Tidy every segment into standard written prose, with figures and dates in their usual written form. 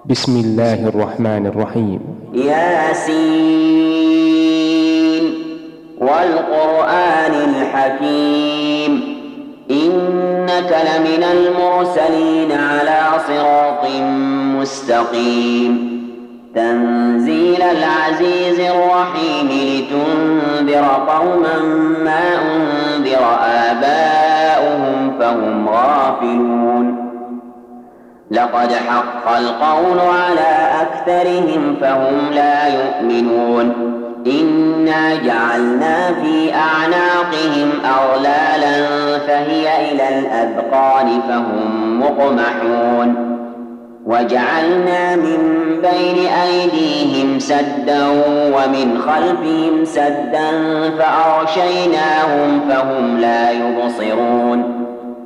بسم الله الرحمن الرحيم. ياسين والقرآن الحكيم إنك لمن المرسلين على صراط مستقيم تنزيل العزيز الرحيم لتنذر قوما ما أنذر آباؤهم فهم غافلون لقد حق القول على أكثرهم فهم لا يؤمنون إنا جعلنا في أعناقهم أغلالا فهي إلى الأذقان فهم مقمحون وجعلنا من بين أيديهم سدا ومن خلفهم سدا فأغشيناهم فهم لا يبصرون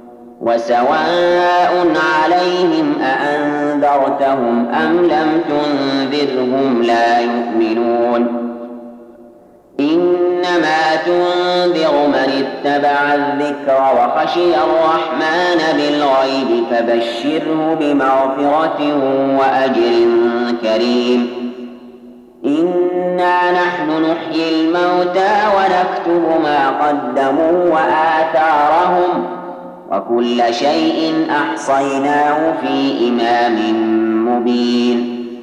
وسواء عليهم أأنذرتهم أم لم تنذرهم لا يؤمنون إنما تنذر من اتبع الذكر وخشي الرحمن بالغيب فبشره بمغفرة وأجر كريم إنا نحن نحيي الموتى ونكتب ما قدموا وآثارهم وكل شيء أحصيناه في إمام مبين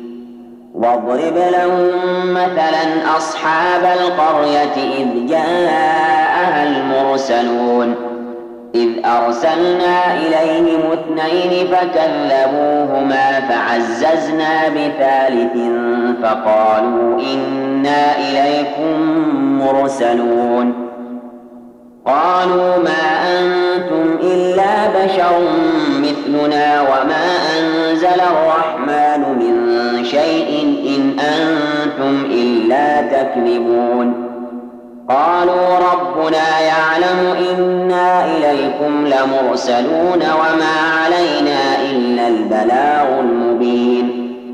واضرب لهم مثلا أصحاب القرية إذ جاءها المرسلون إذ أرسلنا إليهم 2 فكذبوهما فعززنا بثالث فقالوا إنا إليكم مرسلون قالوا ما أنتم إلا بشر مثلنا وما أنزل الرحمن من شيء إن أنتم إلا تكذبون قالوا ربنا يعلم إنا إليكم لمرسلون وما علينا إلا البلاغ المبين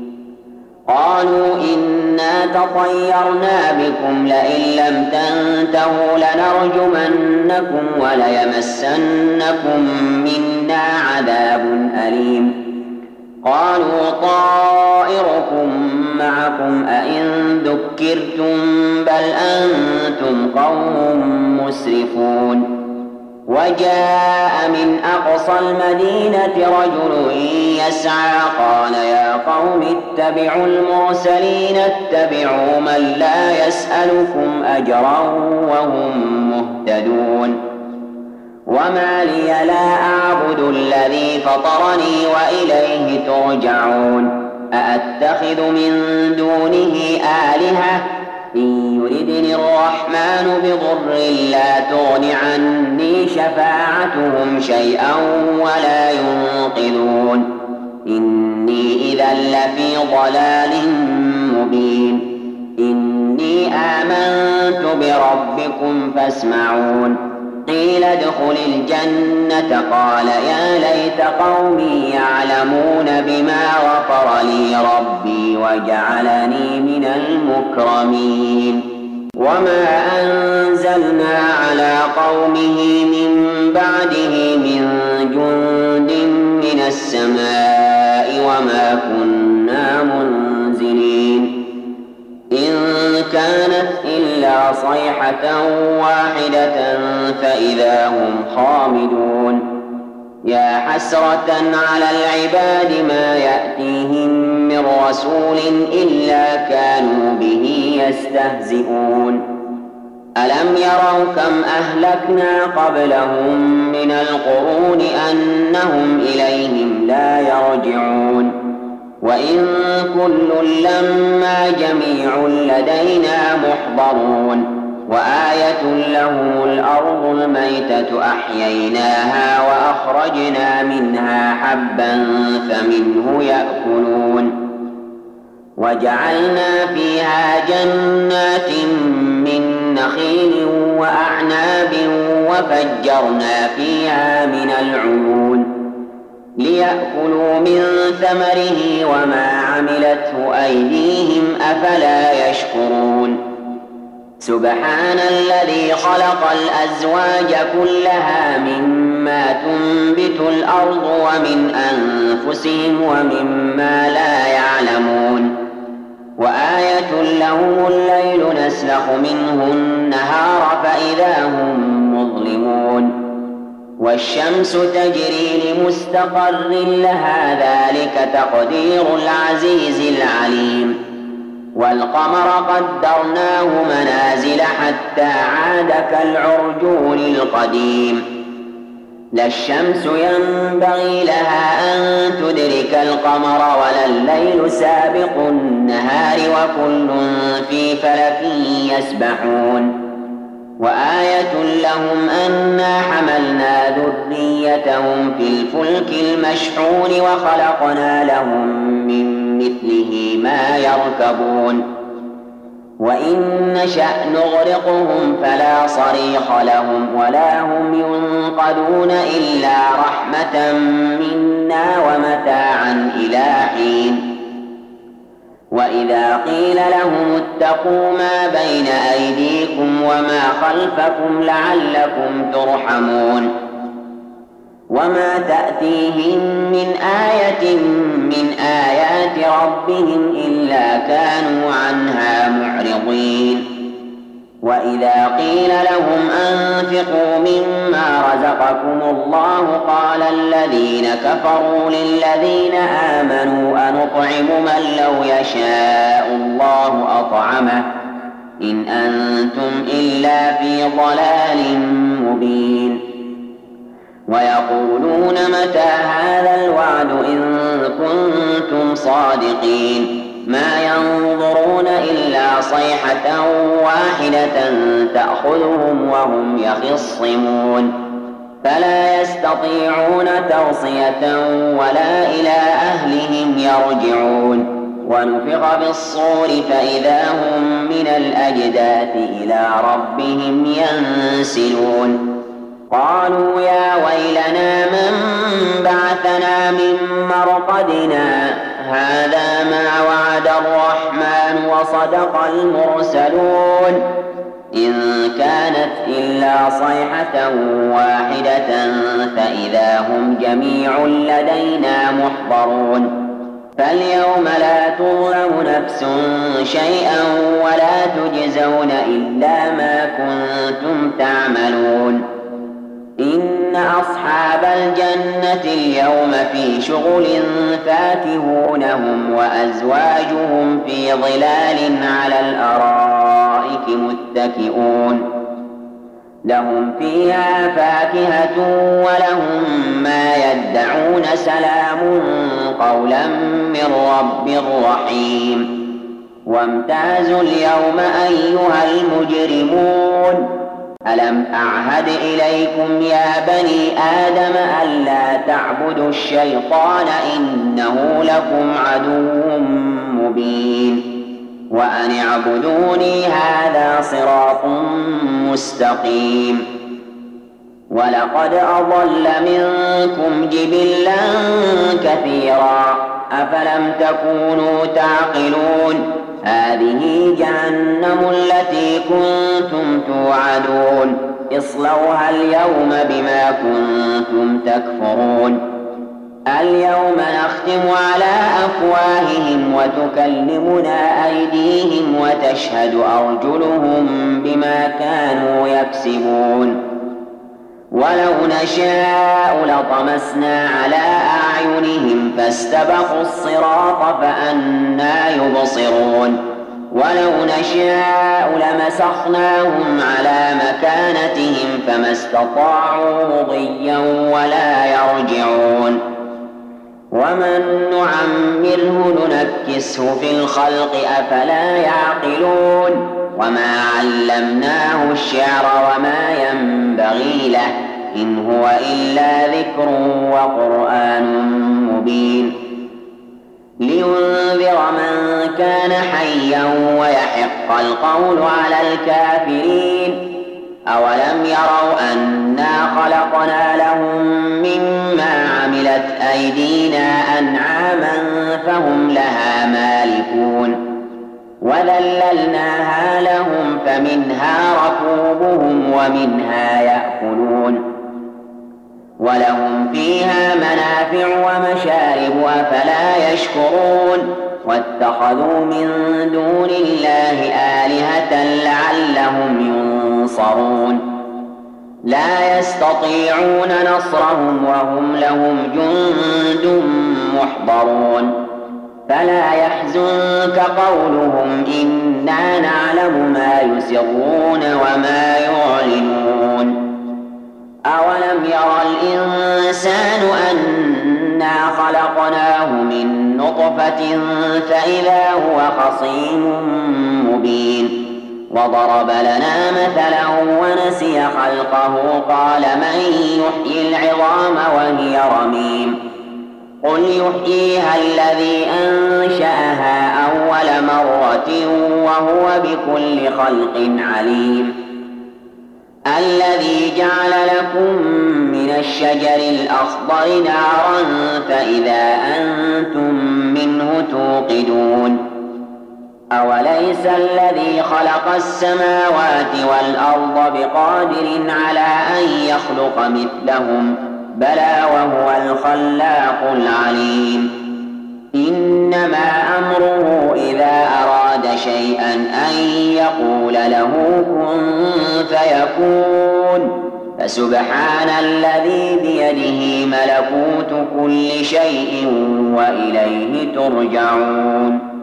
قالوا إنا تطيرنا بكم لئن لم تنتهوا لنرجمنكم وليمسنكم منا عذاب أليم قالوا طائركم معكم أئن ذكرتم بل أنتم قوم مسرفون وجاء من أقصى المدينة رجل يسعى قال يا قوم اتبعوا المرسلين اتبعوا من لا يسألكم أجرا وهم مهتدون وما لي لا أعبد الذي فطرني وإليه ترجعون أأتخذ من دونه آلهة إن يردني الرحمن بضر لا تغن عني شفاعتهم شيئا ولا ينقذون إني إذا لفي ضلال مبين إني آمنت بربكم فاسمعون قيل ادخل الجنة قال يا ليت قومي يعلمون بما غفر لي ربي وجعلني من المكرمين وما أنزلنا على قومه من بعده من جند من السماء وما كنا منزلين إن كانت إلا صيحة واحدة فإذا هم خامدون يا حسرة على العباد ما يأتيهم من رسول إلا كانوا به يستهزئون ألم يروا كم أهلكنا قبلهم من القرون أنهم إليهم لا يرجعون وإن كل لما جميع لدينا محضرون وآية لهم الأرض الميتة أحييناها وأخرجنا منها حبا فمنه يأكلون وجعلنا فيها جنات من نخيل وأعناب وفجرنا فيها من العيون ليأكلوا من ثمره وما عملته أيديهم أفلا يشكرون سبحان الذي خلق الأزواج كلها مما تنبت الأرض ومن أنفسهم ومما لا يعلمون ونسلخ منه النهار فإذا هم مظلمون والشمس تجري لمستقر لها ذلك تقدير العزيز العليم والقمر قدرناه منازل حتى عاد كالعرجون القديم لا الشمس ينبغي لها أن تدرك القمر ولا الليل سابق النهار وكل في فلك يسبحون وآية لهم أنا حملنا ذريتهم في الفلك المشحون وخلقنا لهم من مثله ما يركبون وإن نشأ نغرقهم فلا صريخ لهم ولا هم ينقذون إلا رحمة منا ومتاعا إلى حين وإذا قيل لهم اتقوا ما بين أيديكم وما خلفكم لعلكم ترحمون وما تأتيهم من آية من آيات ربهم إلا كانوا عنها معرضين وإذا قيل لهم أنفقوا مما رزقكم الله قال الذين كفروا للذين آمنوا أنطعم من لو يشاء الله أطعمه إن أنتم إلا في ضلال مبين ويقولون متى هذا الوعد إن كنتم صادقين ما ينظرون إلا صيحة واحدة تأخذهم وهم يخصمون فلا يستطيعون توصية ولا إلى أهلهم يرجعون ونفخ بالصور فإذا هم من الأجداث إلى ربهم ينسلون قالوا يا ويلنا من بعثنا من مرقدنا هذا ما وعد الرحمن وصدق المرسلون إن كانت إلا صيحة واحدة فإذا هم جميع لدينا محضرون فاليوم لا تظلم نفس شيئا ولا تجزون إلا ما كنتم تعملون إن أصحاب الجنة اليوم في شغل فاكهون هم وأزواجهم في ظلال على الأرائك متكئون لهم فيها فاكهة ولهم ما يدعون سلام قولا من رب رحيم وامتازوا اليوم أيها المجرمون ألم أعهد إليكم يا بني آدم ألا تعبدوا الشيطان إنه لكم عدو مبين وأن اعبدوني هذا صراط مستقيم ولقد أضل منكم جبلا كثيرا أفلم تكونوا تعقلون هذه جهنم التي كنتم توعدون اصلوها اليوم بما كنتم تكفرون اليوم نختم على أفواههم وتكلمنا أيديهم وتشهد أرجلهم بما كانوا يكسبون ولو نشاء لطمسنا على أعينهم فاستبقوا الصراط فأنى يبصرون ولو نشاء لمسخناهم على مكانتهم فما استطاعوا مضيا ولا يرجعون ومن نعمره ننكسه في الخلق أفلا يعقلون وما علمناه الشعر وما ينبغي له إن هو إلا ذكر وقرآن مبين لينذر من كان حيا ويحق القول على الكافرين أولم يروا أنا خلقنا لهم مما عملت أيدينا أنعاما فهم لها مالكون وذللناها لهم فمنها ركوبهم ومنها يأكلون ولهم فيها منافع ومشارب أفلا يشكرون واتخذوا من دون الله آلهة لعلهم ينصرون لا يستطيعون نصرهم وهم لهم جند محضرون فلا يحزنك قولهم إنا نعلم ما يسرون وما يعلنون أولم يرى الإنسان أنا خلقناه من نطفة فإذا هو خصيم مبين وضرب لنا مثلا ونسي خلقه قال من يحيي العظام وهي رميم قل يحييها الذي أنشأها أول مرة وهو بكل خلق عليم الذي جعل لكم من الشجر الأخضر نارا فإذا أنتم منه توقدون أوليس الذي خلق السماوات والأرض بقادر على أن يخلق مثلهم بلى وهو الخلاق العليم إنما أمره إذا أراد شيئا أن يقول له كن فيكون فسبحان الذي بيده ملكوت كل شيء وإليه ترجعون